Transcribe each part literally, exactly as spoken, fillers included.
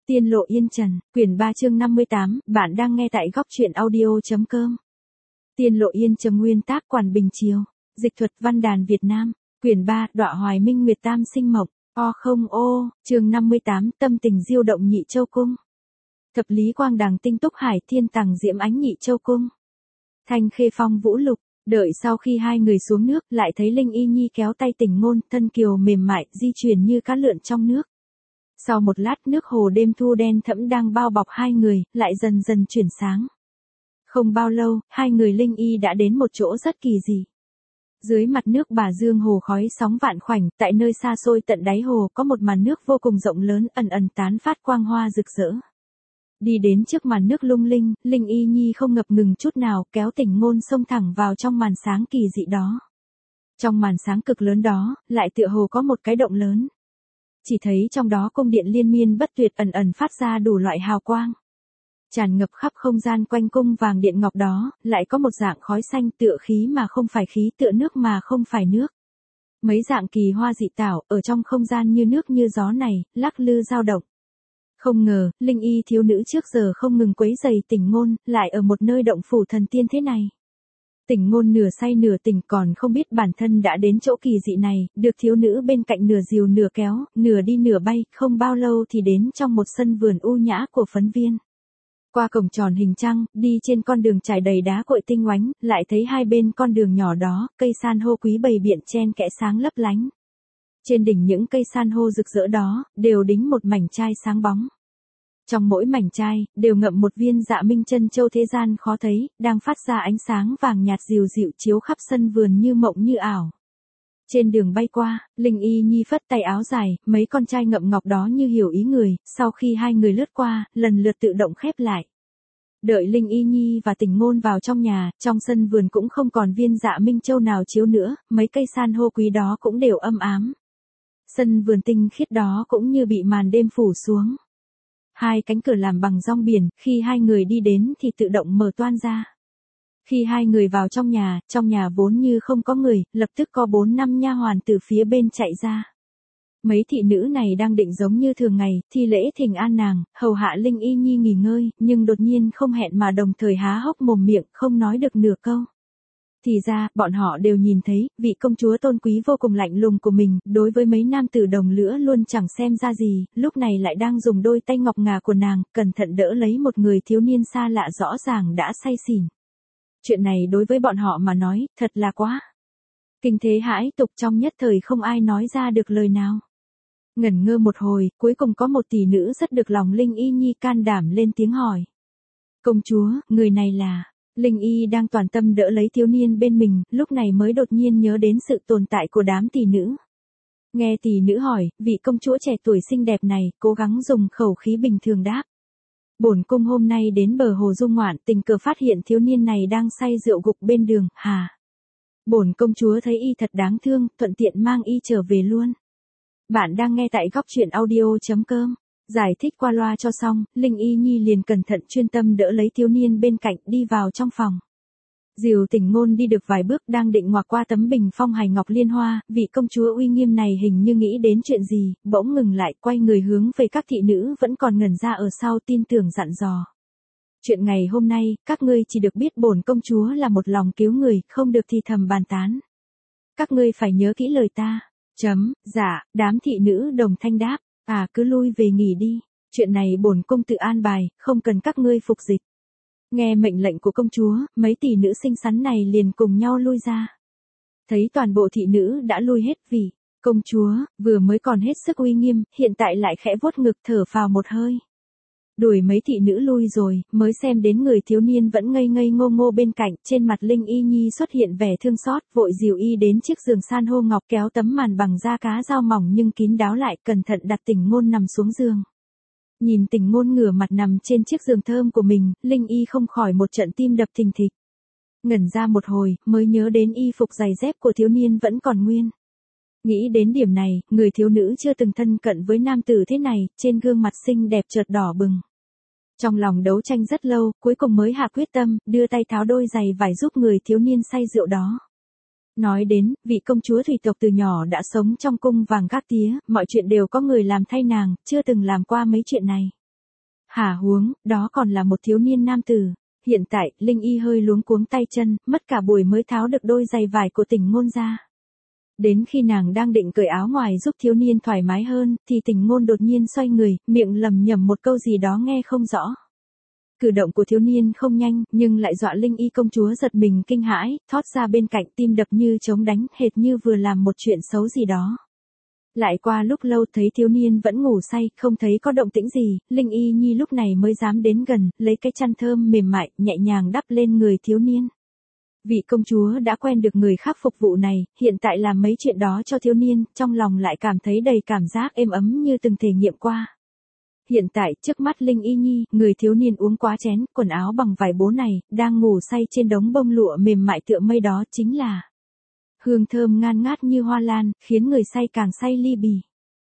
Tiên lộ yên trần, quyển ba chương năm mươi tám, bạn đang nghe tại góc truyện audio.com. Tiên lộ yên trầm nguyên tác Quản Bình Chiều, dịch thuật văn đàn Việt Nam, quyển ba, Đọa Hoài Minh Nguyệt Tam Sinh Mộc, o không ô, chương năm mươi tám, Tâm tình diêu động Nhị Châu Cung. Thập lý quang đằng tinh túc hải thiên tằng diễm ánh Nhị Châu Cung. Thanh khê phong vũ lục, đợi sau khi hai người xuống nước, lại thấy Linh Y Nhi kéo tay Tình Ngôn, thân kiều mềm mại, di chuyển như cá lượn trong nước. Sau một lát nước hồ đêm thu đen thẫm đang bao bọc hai người, lại dần dần chuyển sáng. Không bao lâu, hai người Linh Y đã đến một chỗ rất kỳ dị. Dưới mặt nước Bà Dương hồ khói sóng vạn khoảnh, tại nơi xa xôi tận đáy hồ có một màn nước vô cùng rộng lớn ẩn ẩn tán phát quang hoa rực rỡ. Đi đến trước màn nước lung linh, Linh Y Nhi không ngập ngừng chút nào, kéo Tình Ngôn xông thẳng vào trong màn sáng kỳ dị đó. Trong màn sáng cực lớn đó, lại tựa hồ có một cái động lớn. Chỉ thấy trong đó cung điện liên miên bất tuyệt ẩn ẩn phát ra đủ loại hào quang. Tràn ngập khắp không gian quanh cung vàng điện ngọc đó, lại có một dạng khói xanh tựa khí mà không phải khí, tựa nước mà không phải nước. Mấy dạng kỳ hoa dị tảo, ở trong không gian như nước như gió này, lắc lư dao động. Không ngờ, Linh Y thiếu nữ trước giờ không ngừng quấy rầy Tình Ngôn, lại ở một nơi động phủ thần tiên thế này. Tình Ngôn nửa say nửa tỉnh còn không biết bản thân đã đến chỗ kỳ dị này, được thiếu nữ bên cạnh nửa dìu nửa kéo, nửa đi nửa bay, không bao lâu thì đến trong một sân vườn u nhã của phấn viên. Qua cổng tròn hình trăng, đi trên con đường trải đầy đá cội tinh oánh, lại thấy hai bên con đường nhỏ đó, cây san hô quý bầy biện chen kẽ sáng lấp lánh. Trên đỉnh những cây san hô rực rỡ đó, đều đính một mảnh chai sáng bóng. Trong mỗi mảnh chai, đều ngậm một viên Dạ Minh Chân Châu thế gian khó thấy, đang phát ra ánh sáng vàng nhạt dịu dịu chiếu khắp sân vườn như mộng như ảo. Trên đường bay qua, Linh Y Nhi phất tay áo dài, mấy con chai ngậm ngọc đó như hiểu ý người, sau khi hai người lướt qua, lần lượt tự động khép lại. Đợi Linh Y Nhi và Tình Ngôn vào trong nhà, trong sân vườn cũng không còn viên Dạ Minh Châu nào chiếu nữa, mấy cây san hô quý đó cũng đều âm ám. Sân vườn tinh khiết đó cũng như bị màn đêm phủ xuống. Hai cánh cửa làm bằng rong biển, khi hai người đi đến thì tự động mở toang ra. Khi hai người vào trong nhà, trong nhà vốn như không có người, lập tức có bốn năm nha hoàn từ phía bên chạy ra. Mấy thị nữ này đang định giống như thường ngày, thi lễ thỉnh an nàng, hầu hạ Linh Y Nhi nghỉ ngơi, nhưng đột nhiên không hẹn mà đồng thời há hốc mồm miệng, không nói được nửa câu. Thì ra, bọn họ đều nhìn thấy, vị công chúa tôn quý vô cùng lạnh lùng của mình, đối với mấy nam tử đồng lứa luôn chẳng xem ra gì, lúc này lại đang dùng đôi tay ngọc ngà của nàng, cẩn thận đỡ lấy một người thiếu niên xa lạ rõ ràng đã say xỉn. Chuyện này đối với bọn họ mà nói, thật là quá. Kinh thế hãi tục trong nhất thời không ai nói ra được lời nào. Ngẩn ngơ một hồi, cuối cùng có một tỷ nữ rất được lòng Linh Y Nhi can đảm lên tiếng hỏi. Công chúa, người này là... Linh Y đang toàn tâm đỡ lấy thiếu niên bên mình, lúc này mới đột nhiên nhớ đến sự tồn tại của đám tỷ nữ. Nghe tỷ nữ hỏi, vị công chúa trẻ tuổi xinh đẹp này, cố gắng dùng khẩu khí bình thường đáp. Bổn cung hôm nay đến bờ hồ dung ngoạn, tình cờ phát hiện thiếu niên này đang say rượu gục bên đường, hà. Bổn công chúa thấy y thật đáng thương, thuận tiện mang y trở về luôn. Bạn đang nghe tại góc truyện audio.com. Giải thích qua loa cho xong, Linh Y Nhi liền cẩn thận chuyên tâm đỡ lấy thiếu niên bên cạnh đi vào trong phòng. Dìu Tình Ngôn đi được vài bước đang định ngoạc qua tấm bình phong hài ngọc liên hoa, vị công chúa uy nghiêm này hình như nghĩ đến chuyện gì, bỗng ngừng lại quay người hướng về các thị nữ vẫn còn ngẩn ra ở sau tin tưởng dặn dò. Chuyện ngày hôm nay, các ngươi chỉ được biết bổn công chúa là một lòng cứu người, không được thì thầm bàn tán. Các ngươi phải nhớ kỹ lời ta. Chấm, dạ, đám thị nữ đồng thanh đáp. À cứ lui về nghỉ đi, chuyện này bổn cung tự an bài, không cần các ngươi phục dịch. Nghe mệnh lệnh của công chúa, mấy tỷ nữ xinh xắn này liền cùng nhau lui ra. Thấy toàn bộ thị nữ đã lui hết vì, công chúa, vừa mới còn hết sức uy nghiêm, hiện tại lại khẽ vuốt ngực thở phào một hơi. Đuổi mấy thị nữ lui rồi, mới xem đến người thiếu niên vẫn ngây ngây ngô ngô bên cạnh, trên mặt Linh Y Nhi xuất hiện vẻ thương xót, vội dìu y đến chiếc giường san hô ngọc kéo tấm màn bằng da cá dao mỏng nhưng kín đáo lại, cẩn thận đặt Tình Ngôn nằm xuống giường. Nhìn Tình Ngôn ngửa mặt nằm trên chiếc giường thơm của mình, Linh Y không khỏi một trận tim đập thình thịch. Ngẩn ra một hồi, mới nhớ đến y phục giày dép của thiếu niên vẫn còn nguyên. Nghĩ đến điểm này, người thiếu nữ chưa từng thân cận với nam tử thế này, trên gương mặt xinh đẹp chợt đỏ bừng. Trong lòng đấu tranh rất lâu, cuối cùng mới hạ quyết tâm, đưa tay tháo đôi giày vải giúp người thiếu niên say rượu đó. Nói đến, vị công chúa thủy tộc từ nhỏ đã sống trong cung vàng gác tía, mọi chuyện đều có người làm thay nàng, chưa từng làm qua mấy chuyện này. Hả huống, đó còn là một thiếu niên nam tử. Hiện tại, Linh Y hơi luống cuống tay chân, mất cả buổi mới tháo được đôi giày vải của Tình Ngôn ra. Đến khi nàng đang định cởi áo ngoài giúp thiếu niên thoải mái hơn, thì Tình Ngôn đột nhiên xoay người, miệng lẩm nhẩm một câu gì đó nghe không rõ. Cử động của thiếu niên không nhanh, nhưng lại dọa Linh Y công chúa giật mình kinh hãi, thoát ra bên cạnh tim đập như trống đánh, hệt như vừa làm một chuyện xấu gì đó. Lại qua lúc lâu thấy thiếu niên vẫn ngủ say, không thấy có động tĩnh gì, Linh Y Nhi lúc này mới dám đến gần, lấy cái chăn thơm mềm mại, nhẹ nhàng đắp lên người thiếu niên. Vị công chúa đã quen được người khác phục vụ này, hiện tại làm mấy chuyện đó cho thiếu niên, trong lòng lại cảm thấy đầy cảm giác êm ấm như từng thể nghiệm qua. Hiện tại, trước mắt Linh Y Nhi, người thiếu niên uống quá chén, quần áo bằng vải bố này, đang ngủ say trên đống bông lụa mềm mại tựa mây đó chính là hương thơm ngan ngát như hoa lan, khiến người say càng say ly bì.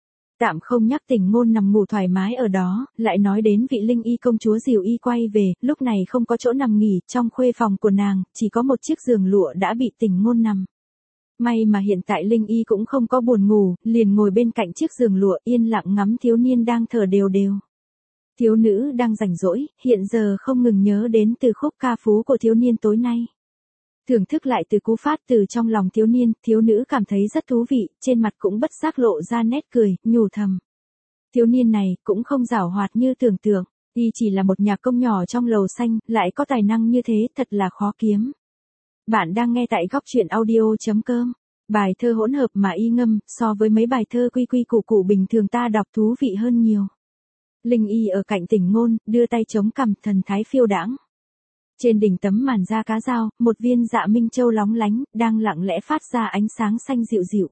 Tạm không nhắc Tình Ngôn nằm ngủ thoải mái ở đó, lại nói đến vị Linh Y công chúa dìu y quay về, lúc này không có chỗ nằm nghỉ, trong khuê phòng của nàng, chỉ có một chiếc giường lụa đã bị Tình Ngôn nằm. May mà hiện tại Linh Y cũng không có buồn ngủ, liền ngồi bên cạnh chiếc giường lụa yên lặng ngắm thiếu niên đang thở đều đều. Thiếu nữ đang rảnh rỗi, hiện giờ không ngừng nhớ đến từ khúc ca phú của thiếu niên tối nay. Thưởng thức lại từ cú phát từ trong lòng thiếu niên, thiếu nữ cảm thấy rất thú vị, trên mặt cũng bất giác lộ ra nét cười, nhủ thầm. Thiếu niên này cũng không giảo hoạt như tưởng tượng, y chỉ là một nhạc công nhỏ trong lầu xanh, lại có tài năng như thế thật là khó kiếm. Bạn đang nghe tại góc truyện audio chấm com. Bài thơ hỗn hợp mà y ngâm, so với mấy bài thơ quy quy củ củ bình thường ta đọc thú vị hơn nhiều. Linh Y ở cạnh Tình Ngôn, đưa tay chống cằm, thần thái phiêu đãng. Trên đỉnh tấm màn da cá dao, một viên dạ minh châu lóng lánh, đang lặng lẽ phát ra ánh sáng xanh dịu dịu.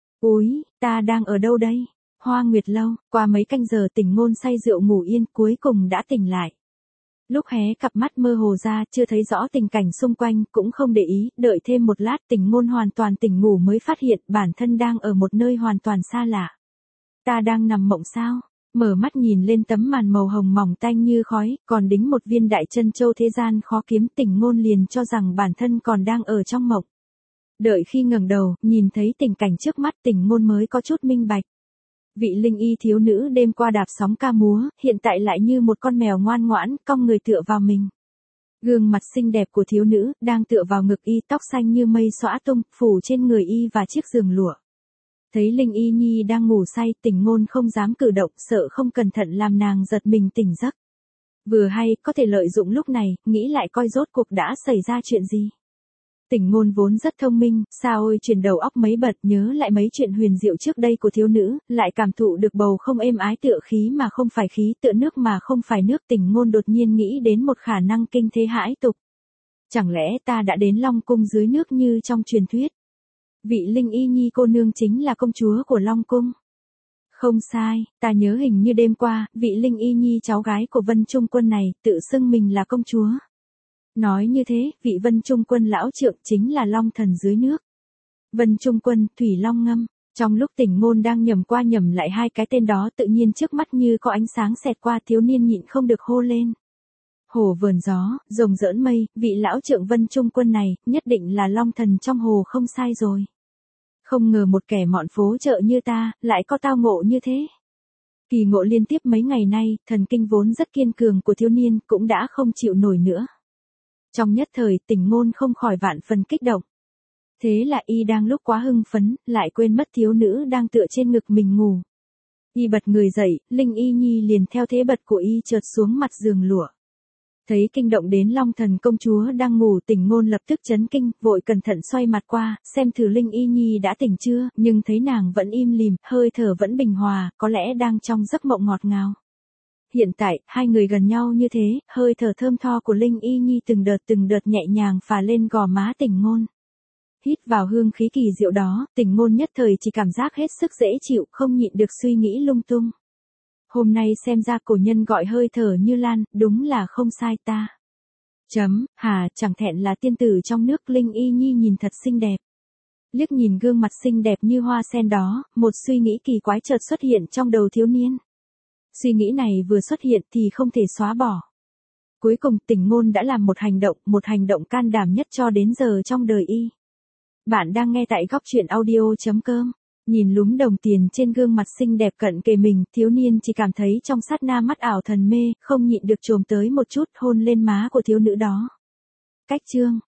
Úi, ta đang ở đâu đây? Hoa Nguyệt Lâu, qua mấy canh giờ Tình Ngôn say rượu ngủ yên, cuối cùng đã tỉnh lại. Lúc hé cặp mắt mơ hồ ra, chưa thấy rõ tình cảnh xung quanh, cũng không để ý, đợi thêm một lát Tình Ngôn hoàn toàn tỉnh ngủ mới phát hiện bản thân đang ở một nơi hoàn toàn xa lạ. Ta đang nằm mộng sao? Mở mắt nhìn lên tấm màn màu hồng mỏng tanh như khói, còn đính một viên đại chân châu thế gian khó kiếm, Tình Ngôn liền cho rằng bản thân còn đang ở trong mộng. Đợi khi ngẩng đầu, nhìn thấy tình cảnh trước mắt, Tình Ngôn mới có chút minh bạch. Vị Linh Y thiếu nữ đêm qua đạp sóng ca múa, hiện tại lại như một con mèo ngoan ngoãn, cong người tựa vào mình. Gương mặt xinh đẹp của thiếu nữ, đang tựa vào ngực y, tóc xanh như mây xõa tung, phủ trên người y và chiếc giường lụa. Thấy Linh Y Nhi đang ngủ say, Tình Ngôn không dám cử động, sợ không cẩn thận làm nàng giật mình tỉnh giấc. Vừa hay, có thể lợi dụng lúc này, nghĩ lại coi rốt cuộc đã xảy ra chuyện gì. Tình Ngôn vốn rất thông minh, sao ôi chuyển đầu óc mấy bật, nhớ lại mấy chuyện huyền diệu trước đây của thiếu nữ, lại cảm thụ được bầu không êm ái, tựa khí mà không phải khí, tựa nước mà không phải nước. Tình Ngôn đột nhiên nghĩ đến một khả năng kinh thế hãi tục. Chẳng lẽ ta đã đến Long Cung dưới nước như trong truyền thuyết? Vị Linh Y Nhi cô nương chính là công chúa của Long Cung. Không sai, ta nhớ hình như đêm qua, vị Linh Y Nhi cháu gái của Vân Trung Quân này, tự xưng mình là công chúa. Nói như thế, vị Vân Trung Quân lão trượng chính là Long Thần dưới nước. Vân Trung Quân, Thủy Long Ngâm. Trong lúc Tình Ngôn đang nhầm qua nhầm lại hai cái tên đó, tự nhiên trước mắt như có ánh sáng xẹt qua, thiếu niên nhịn không được hô lên. Hồ vờn gió, rồng rỡn mây, vị lão trượng Vân Trung Quân này, nhất định là Long Thần trong hồ không sai rồi. Không ngờ một kẻ mọn phố chợ như ta, lại có tao ngộ như thế. Kỳ ngộ liên tiếp mấy ngày nay, thần kinh vốn rất kiên cường của thiếu niên, cũng đã không chịu nổi nữa. Trong nhất thời, Tình Ngôn không khỏi vạn phần kích động. Thế là y đang lúc quá hưng phấn, lại quên mất thiếu nữ đang tựa trên ngực mình ngủ. Y bật người dậy, Linh Y Nhi liền theo thế bật của y trượt xuống mặt giường lụa. Thấy kinh động đến Long Thần công chúa đang ngủ, Tình Ngôn lập tức chấn kinh, vội cẩn thận xoay mặt qua, xem thử Linh Y Nhi đã tỉnh chưa, nhưng thấy nàng vẫn im lìm, hơi thở vẫn bình hòa, có lẽ đang trong giấc mộng ngọt ngào. Hiện tại, hai người gần nhau như thế, hơi thở thơm tho của Linh Y Nhi từng đợt từng đợt nhẹ nhàng phả lên gò má Tình Ngôn. Hít vào hương khí kỳ diệu đó, Tình Ngôn nhất thời chỉ cảm giác hết sức dễ chịu, không nhịn được suy nghĩ lung tung. Hôm nay xem ra cổ nhân gọi hơi thở như lan, đúng là không sai ta. Chấm, hà, chẳng thẹn là tiên tử trong nước. Linh Y Nhi nhìn thật xinh đẹp. Liếc nhìn gương mặt xinh đẹp như hoa sen đó, một suy nghĩ kỳ quái chợt xuất hiện trong đầu thiếu niên. Suy nghĩ này vừa xuất hiện thì không thể xóa bỏ. Cuối cùng Tình Ngôn đã làm một hành động, một hành động can đảm nhất cho đến giờ trong đời y. Bạn đang nghe tại góc truyện audio chấm com. Nhìn lúm đồng tiền trên gương mặt xinh đẹp cận kề mình, thiếu niên chỉ cảm thấy trong sát na mắt ảo thần mê, không nhịn được chồm tới một chút hôn lên má của thiếu nữ đó. Cách chương